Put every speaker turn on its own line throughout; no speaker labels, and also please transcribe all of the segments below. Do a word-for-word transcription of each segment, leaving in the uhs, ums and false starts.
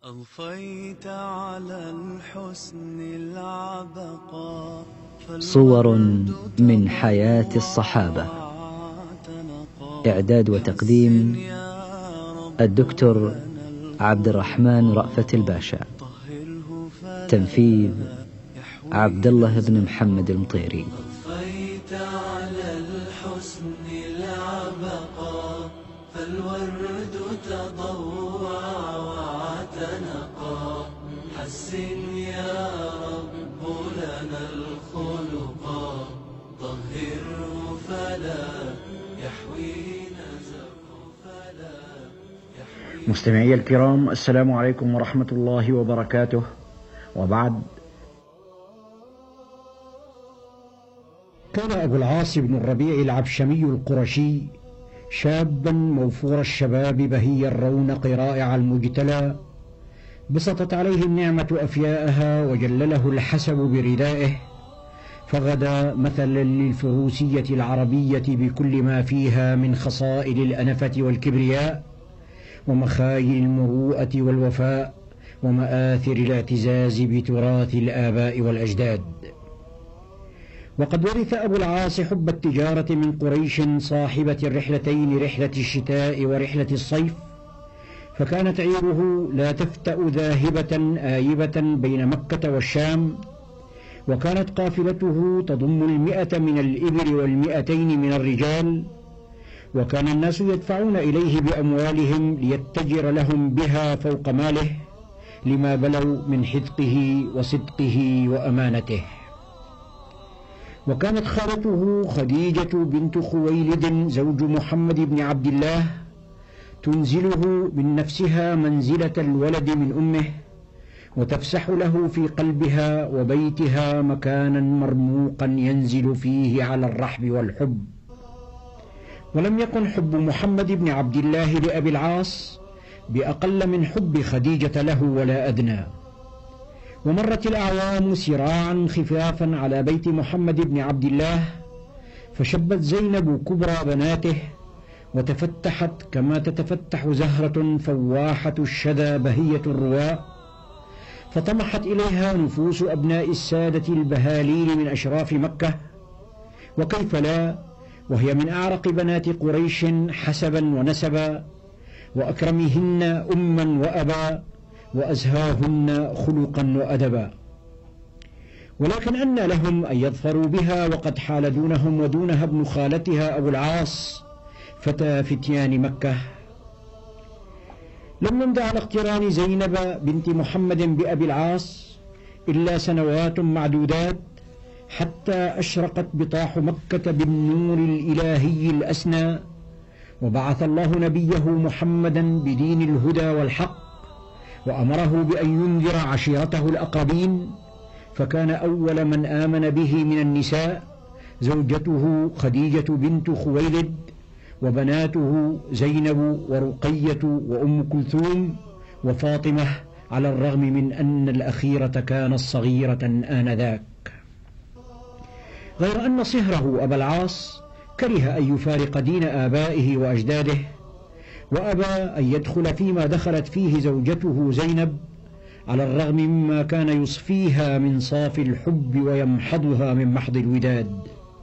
أضفيت على الحسن العبقى
صور من حياة الصحابة. إعداد وتقديم الدكتور عبد الرحمن رأفت الباشا. تنفيذ عبد الله بن محمد المطيري.
أضفيت على الحسن العبقى فالورد تضوع واعتنقا حسن يا رب لنا الخلقا طهره فلا يحوي نزق فلا يحوي.
مستمعي الكرام، السلام عليكم ورحمة الله وبركاته. وبعد، كان أبو العاص بن الربيع العبشمي القرشي شابا موفور الشباب بهي الرونق رائع المجتلى، بسطت عليه النعمة أفياءها وجلله الحسب بردائه، فغدا مثلا للفروسية العربية بكل ما فيها من خصائل الأنفة والكبرياء ومخايل المروءة والوفاء ومآثر الاعتزاز بتراث الآباء والأجداد. وقد ورث أبو العاص حب التجارة من قريش صاحبة الرحلتين، رحلة الشتاء ورحلة الصيف، فكانت عيره لا تفتأ ذاهبة آيبة بين مكة والشام، وكانت قافلته تضم المئة من الإبل والمئتين من الرجال، وكان الناس يدفعون إليه بأموالهم ليتجر لهم بها فوق ماله لما بلوا من حذقه وصدقه وأمانته. وكانت خالته خديجة بنت خويلد زوج محمد بن عبد الله تنزله من نفسها منزلة الولد من أمه، وتفسح له في قلبها وبيتها مكانا مرموقا ينزل فيه على الرحب والحب. ولم يكن حب محمد بن عبد الله لأبي العاص بأقل من حب خديجة له ولا أدنى. ومرت الأعوام سراعا خفافا على بيت محمد بن عبد الله، فشبت زينب كبرى بناته وتفتحت كما تتفتح زهرة فواحة الشدى بهية الرواء، فطمحت إليها نفوس أبناء السادة البهالين من أشراف مكة، وكيف لا وهي من أعرق بنات قريش حسبا ونسبا، وأكرمهن أما وأبا، وأزهاهن خلقا وأدبا. ولكن أن لهم أن يظفروا بها وقد حال دونهم ودونها ابن خالتها أبو العاص فتى فتيان مكة. لم يمض على اقتران زينب بنت محمد بأبي العاص إلا سنوات معدودات حتى أشرقت بطاح مكة بالنور الإلهي الأسنى، وبعث الله نبيه محمدا بدين الهدى والحق، وأمره بأن ينذر عشيرته الأقربين، فكان أول من آمن به من النساء زوجته خديجة بنت خويلد، وبناته زينب ورقية وأم كلثوم وفاطمة، على الرغم من أن الأخيرة كانت صغيرة آنذاك. غير أن صهره أبا العاص كره أن يفارق دين آبائه وأجداده، وأبى أن يدخل فيما دخلت فيه زوجته زينب، على الرغم مما كان يصفيها من صافي الحب ويمحضها من محض الوداد.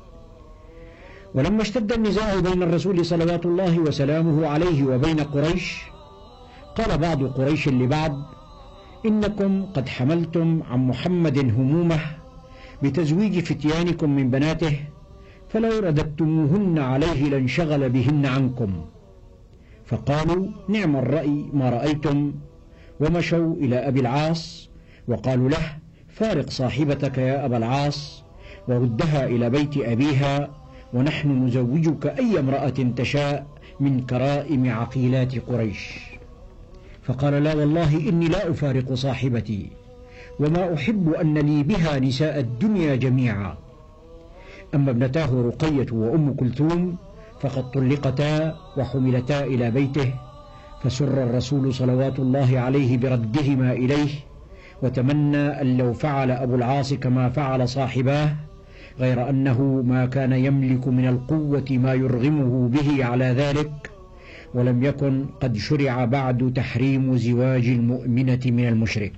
ولما اشتد النزاع بين الرسول صلوات الله وسلامه عليه وبين قريش، قال بعض قريش لبعض: إنكم قد حملتم عن محمد همومه بتزويج فتيانكم من بناته، فلو رددتموهن عليه لانشغل بهن عنكم. فقالوا: نعم الرأي ما رأيتم، ومشوا إلى أبي العاص وقالوا له: فارق صاحبتك يا أبا العاص وردها إلى بيت أبيها، ونحن نزوجك أي امرأة تشاء من كرائم عقيلات قريش. فقال: لا والله إني لا أفارق صاحبتي، وما أحب أن لي بها نساء الدنيا جميعا. أما ابنتاه رقية وأم كلثوم فقد طلقتا وحملتا إلى بيته، فسر الرسول صلوات الله عليه بردهما إليه، وتمنى أن لو فعل أبو العاص كما فعل صاحباه، غير أنه ما كان يملك من القوة ما يرغمه به على ذلك، ولم يكن قد شرع بعد تحريم زواج المؤمنة من المشرك.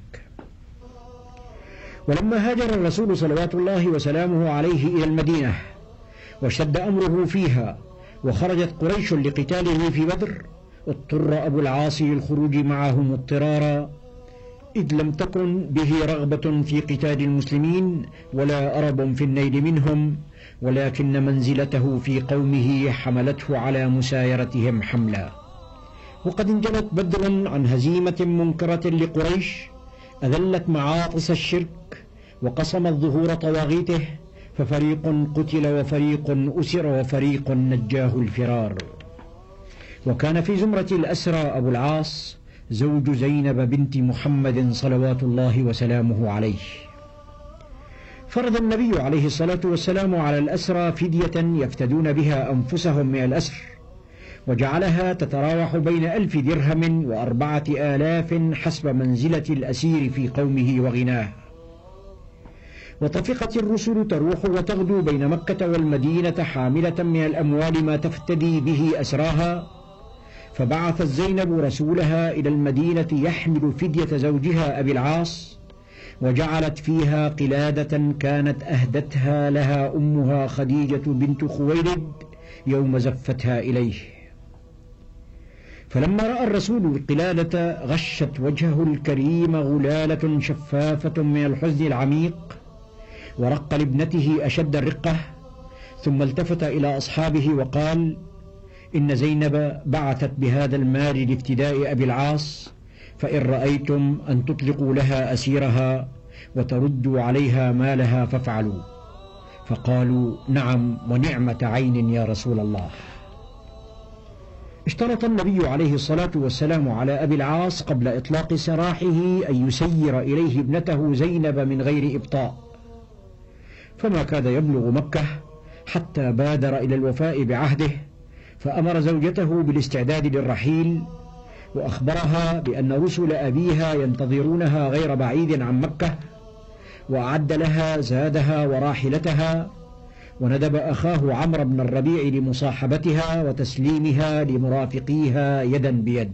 ولما هاجر الرسول صلوات الله وسلامه عليه إلى المدينة واشتد أمره فيها وخرجت قريش لقتاله في بدر، اضطر أبو العاص للخروج معهم اضطرارا، إذ لم تكن به رغبة في قتال المسلمين ولا أرب في النيل منهم، ولكن منزلته في قومه حملته على مسايرتهم حملا. وقد انجلت بدر عن هزيمة منكرة لقريش أذلت معاطس الشرك وقصمت ظهور طواغيته، ففريق قتل وفريق أسر وفريق نجاه الفرار. وكان في زمرة الأسرى أبو العاص زوج زينب بنت محمد صلوات الله وسلامه عليه. فرض النبي عليه الصلاة والسلام على الأسرى فدية يفتدون بها أنفسهم من الأسر، وجعلها تتراوح بين ألف درهم وأربعة آلاف حسب منزلة الأسير في قومه وغناه. وطفقت الرسل تروح وتغدو بين مكة والمدينة حاملة من الأموال ما تفتدي به أسراها، فبعثت زينب رسولها إلى المدينة يحمل فدية زوجها أبي العاص، وجعلت فيها قلادة كانت أهدتها لها أمها خديجة بنت خويلد يوم زفتها إليه. فلما رأى الرسول القلادة غشت وجهه الكريم غلالة شفافة من الحزن العميق، ورق لابنته أشد الرقة، ثم التفت إلى أصحابه وقال: إن زينب بعثت بهذا المال لافتداء أبي العاص، فإن رأيتم أن تطلقوا لها أسيرها وتردوا عليها مالها فافعلوا. فقالوا: نعم ونعمة عين يا رسول الله. اشترط النبي عليه الصلاة والسلام على أبي العاص قبل إطلاق سراحه أن يسير إليه ابنته زينب من غير إبطاء، فما كاد يبلغ مكة حتى بادر إلى الوفاء بعهده، فأمر زوجته بالاستعداد للرحيل، وأخبرها بأن رسل أبيها ينتظرونها غير بعيد عن مكة، وأعد لها زادها وراحلتها، وندب أخاه عمرو بن الربيع لمصاحبتها وتسليمها لمرافقيها يدا بيد.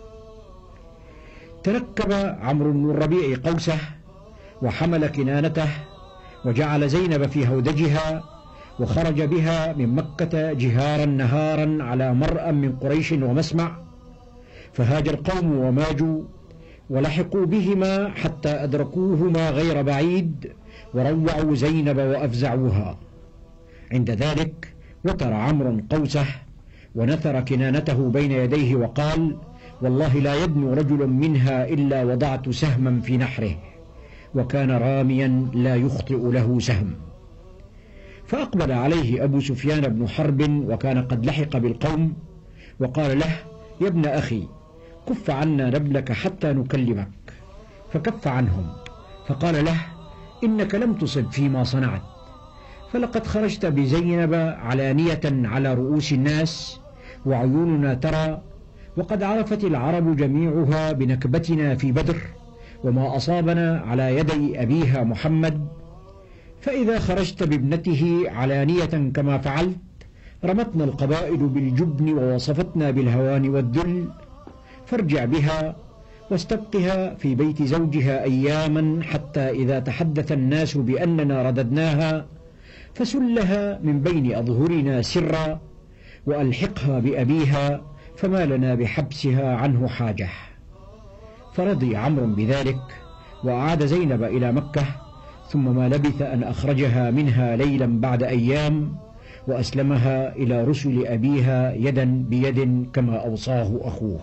تركب عمرو بن الربيع قوسه وحمل كنانته، وجعل زينب في هودجها، وخرج بها من مكة جهارا نهارا على مرأى من قريش ومسمع، فهاج القوم وماجوا ولحقوا بهما حتى أدركوهما غير بعيد، وروعوا زينب وأفزعوها. عند ذلك وتر عمرو قوسه ونثر كنانته بين يديه وقال: والله لا يدنو رجل منها إلا وضعت سهما في نحره، وكان راميا لا يخطئ له سهم. فأقبل عليه أبو سفيان بن حرب وكان قد لحق بالقوم، وقال له: يا ابن أخي، كف عنا نبلك حتى نكلمك. فكف عنهم، فقال له: إنك لم تصب فيما صنعت، فلقد خرجت بزينب علانية على رؤوس الناس وعيوننا ترى، وقد عرفت العرب جميعها بنكبتنا في بدر وما أصابنا على يدي أبيها محمد، فإذا خرجت بابنته علانية كما فعلت رمتنا القبائل بالجبن ووصفتنا بالهوان والذل، فارجع بها واستبقها في بيت زوجها أياما حتى إذا تحدث الناس بأننا رددناها فسلها من بين أظهرنا سرا، وألحقها بأبيها فما لنا بحبسها عنه حاجة. فرضي عمرو بذلك وأعاد زينب إلى مكة، ثم ما لبث أن أخرجها منها ليلا بعد أيام وأسلمها إلى رسل أبيها يدا بيد كما أوصاه أخوه.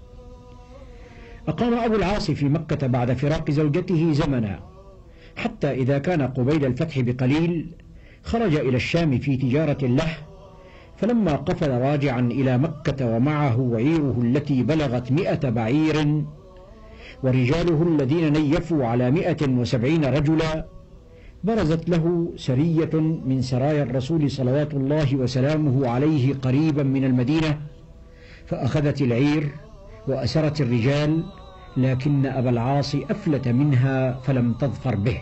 أقام أبو العاص في مكة بعد فراق زوجته زمنا، حتى إذا كان قبيل الفتح بقليل خرج إلى الشام في تجارة له، فلما قفل راجعا إلى مكة ومعه وعيره التي بلغت مئة بعير ورجاله الذين نيفوا على مئة وسبعين رجلا، برزت له سرية من سرايا الرسول صلوات الله وسلامه عليه قريبا من المدينة، فأخذت العير وأسرت الرجال، لكن أبا العاص أفلت منها فلم تظفر به.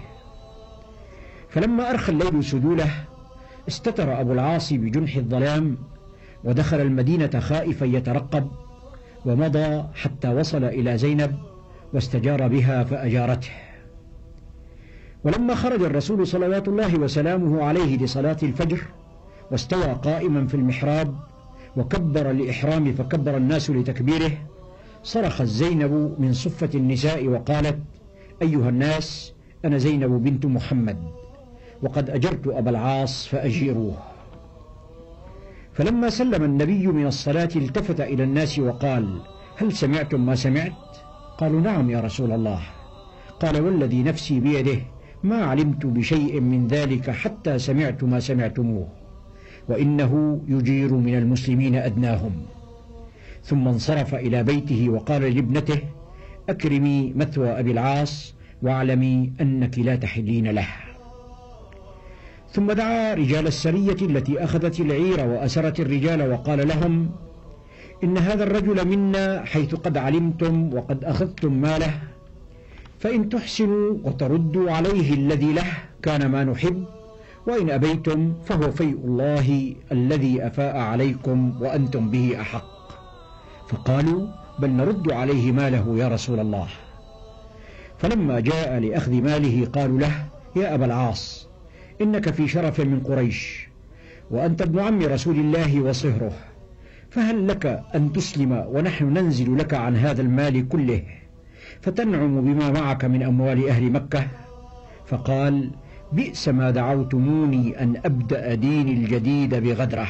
فلما أرخى الليل سدوله استتر أبو العاص بجنح الظلام، ودخل المدينة خائفا يترقب، ومضى حتى وصل إلى زينب واستجار بها فأجارته. ولما خرج الرسول صلوات الله وسلامه عليه لصلاة الفجر واستوى قائما في المحراب وكبر الإحرام فكبر الناس لتكبيره، صرخت زينب من صفة النساء وقالت: أيها الناس، أنا زينب بنت محمد، وقد أجرت أبا العاص فأجيروه. فلما سلم النبي من الصلاة التفت إلى الناس وقال: هل سمعتم ما سمعت؟ قالوا: نعم يا رسول الله. قال: والذي نفسي بيده ما علمت بشيء من ذلك حتى سمعت ما سمعتموه، وإنه يجير من المسلمين أدناهم. ثم انصرف إلى بيته وقال لابنته: أكرمي مثوى أبي العاص واعلمي أنك لا تحلين له. ثم دعا رجال السرية التي أخذت العير وأسرت الرجال وقال لهم: إن هذا الرجل منا حيث قد علمتم وقد أخذتم ماله، فإن تحسنوا وتردوا عليه الذي له كان ما نحب، وإن أبيتم فهو فيء الله الذي أفاء عليكم وأنتم به أحق. فقالوا: بل نرد عليه ماله يا رسول الله. فلما جاء لأخذ ماله قالوا له: يا أبا العاص، إنك في شرف من قريش، وأنت ابن عم رسول الله وصهره، فهل لك أن تسلم ونحن ننزل لك عن هذا المال كله فتنعم بما معك من أموال أهل مكة؟ فقال: بئس ما دعوتموني أن أبدأ ديني الجديد بغدره.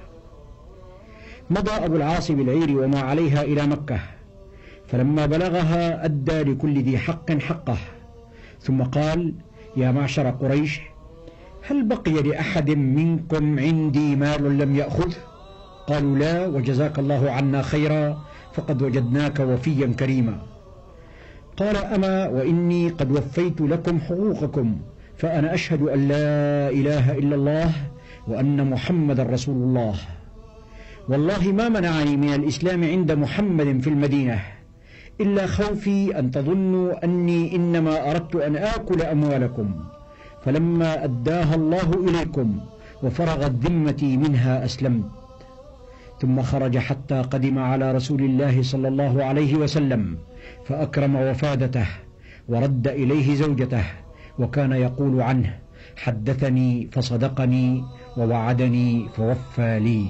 مضى أبو العاص بالعير وما عليها إلى مكة، فلما بلغها أدى لكل ذي حق حقه، ثم قال: يا معشر قريش، هل بقي لأحد منكم عندي مال لم يأخذ؟ قالوا: لا، وجزاك الله عنا خيرا، فقد وجدناك وفيا كريما. قال: أما وإني قد وفيت لكم حقوقكم، فأنا أشهد أن لا إله إلا الله وأن محمد رسول الله، والله ما منعني من الإسلام عند محمد في المدينة إلا خوفي أن تظنوا أني إنما أردت أن آكل أموالكم، فلما أداها الله إليكم وفرغت ذمتي منها أسلمت. ثم خرج حتى قدم على رسول الله صلى الله عليه وسلم فأكرم وفادته ورد إليه زوجته، وكان يقول عنه: حدثني فصدقني ووعدني فوفى لي.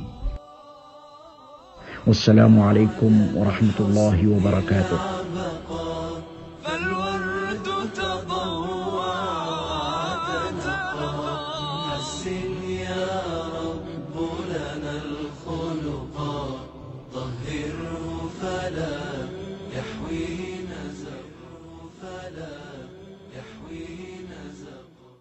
والسلام عليكم ورحمة الله وبركاته.
فالورد تضوع وتنقى، حسن يا رب لنا الخلقا، طهره فلا يحوي نزغ فلا